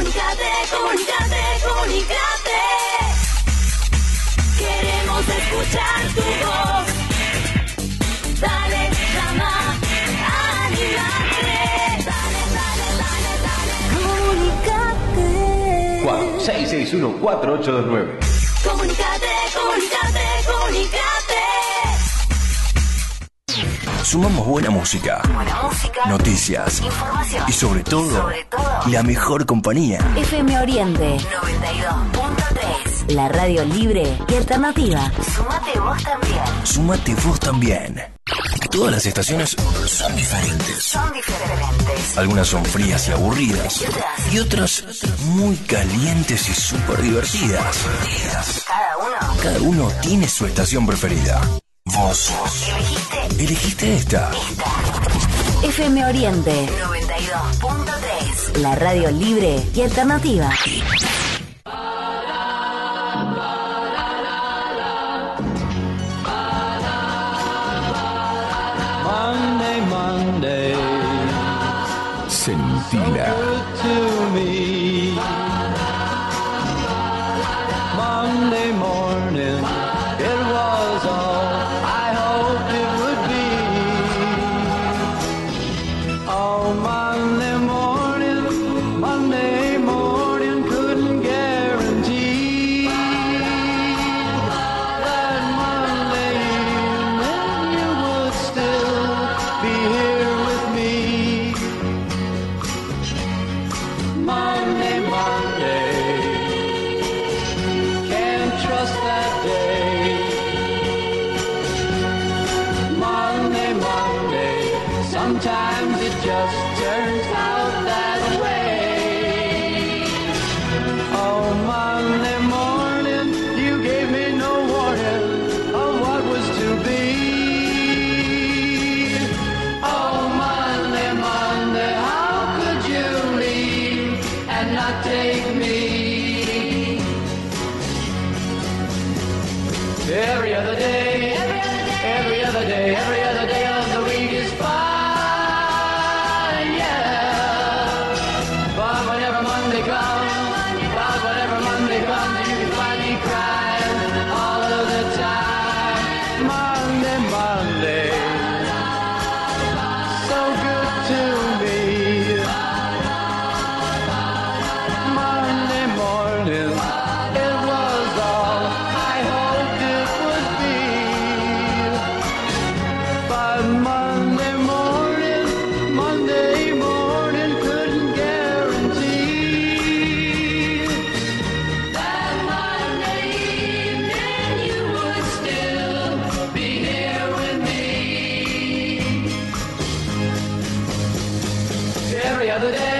Comunicate. Queremos escuchar tu voz. Dale, llama, animate. Dale. Comunicate. 4661-4829. Comunicate. Sumamos buena música, noticias, información y sobre todo, la mejor compañía. FM Oriente 92.3, la radio libre y alternativa. Sumate vos también. Todas las estaciones son diferentes. Algunas son frías y aburridas. Y otras muy calientes y súper divertidas. Cada uno tiene su estación preferida. Vos elegiste esta. FM Oriente 92.3, la radio libre y alternativa. Monday, Sentila. Monday morning, it was all I hoped it would be. Oh, Monday morning couldn't guarantee that Monday evening you would still be here with me. Monday, can't trust that day. Monday, sometimes it just turns out that way. Oh, Monday morning, you gave me no warning of what was to be. Oh, Monday, how could you leave and not take me? Every other day of the week is fine, yeah. But whenever Monday comes, you can find me crying all of the time. Monday, so good to me. Monday morning, it was all I hoped it would be. But Monday morning couldn't guarantee that Monday evening you would still be here with me. Every other day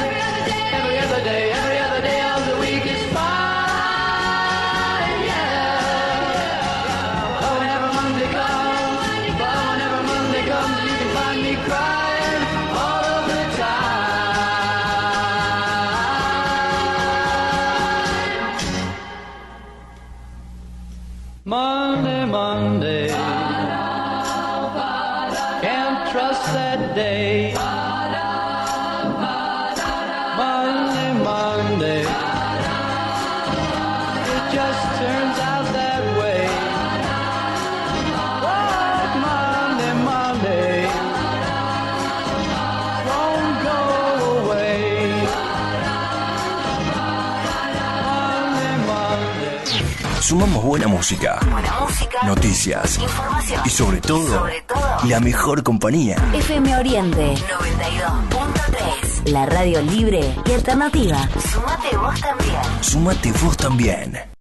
of the week is fine, yeah. But whenever Monday comes, you can find me crying all of the time. Monday, can't trust that day. Monday, it just turns out that way. But Monday, won't go away. Monday. Sumamos buena música, noticias, información y sobre todo, la mejor compañía. FM Oriente 92.3, la radio libre y alternativa. Sumate vos también.